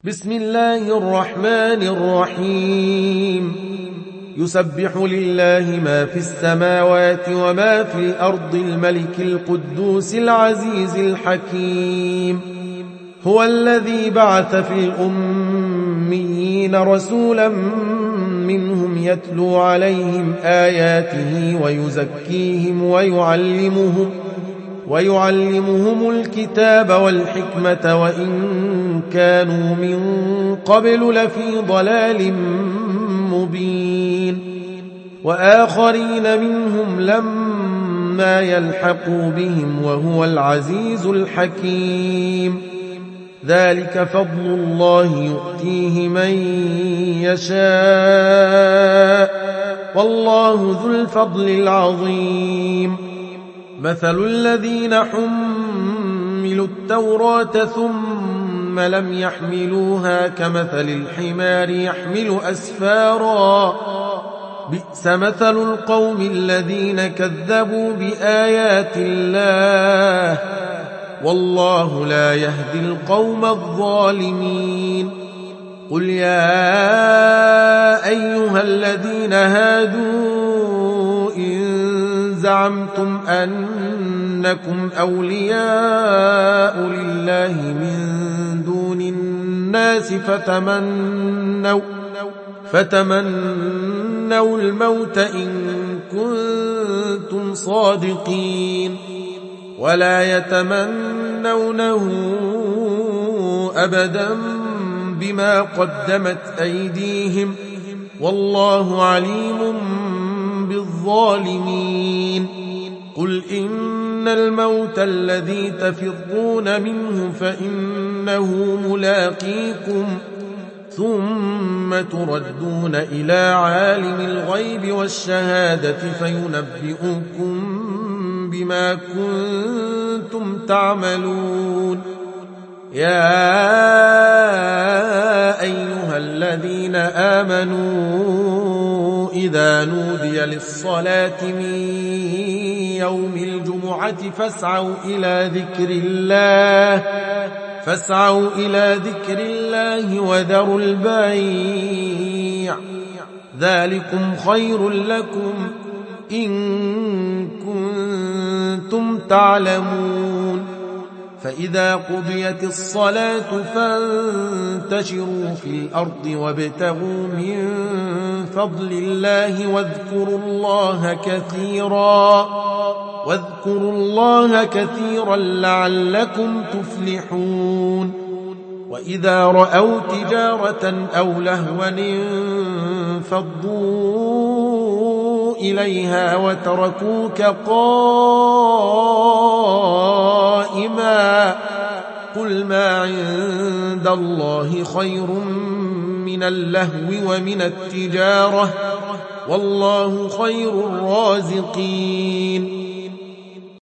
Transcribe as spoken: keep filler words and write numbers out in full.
بسم الله الرحمن الرحيم يسبح لله ما في السماوات وما في الأرض الملك القدوس العزيز الحكيم هو الذي بعث في الأميين رسولا منهم يتلو عليهم آياته ويزكيهم ويعلمهم ويعلمهم الكتاب والحكمة وإن كانوا من قبل لفي ضلال مبين وآخرين منهم لما يلحقوا بهم وهو العزيز الحكيم ذلك فضل الله يؤتيه من يشاء والله ذو الفضل العظيم مثل الذين حملوا التوراة ثم لم يحملوها كمثل الحمار يحمل أسفارا بئس مثل القوم الذين كذبوا بآيات الله والله لا يهدي القوم الظالمين قل يا أيها الذين هادوا إن زعمتم أنكم أولياء لله من دون الناس فتمنوا, فتمنوا الموت إن كنتم صادقين ولا يتمنونه أبدا بما قدمت أيديهم والله عليم بالظالمين قل إن الموت الذي تفرون منه فإنه ملاقيكم ثم تردون إلى عالم الغيب والشهادة فينبئكم بما كنتم تعملون يا أيها الذين آمنوا إذا نودي للصلاة من يوم الجمعة فاسعوا إلى ذكر الله فاسعوا إلى ذكر الله وذروا البيع ذلكم خير لكم إن كنتم تعلمون فإذا قضيت الصلاة فانتشروا في الأرض وابتغوا من فضل الله واذكروا الله كثيرا واذكروا الله كثيرا لعلكم تفلحون وإذا رأوا تجارة أو لهوا انفضوا إليها وتركوك قائما قل ما عند الله خير من اللهو ومن التجارة والله خير الرازقين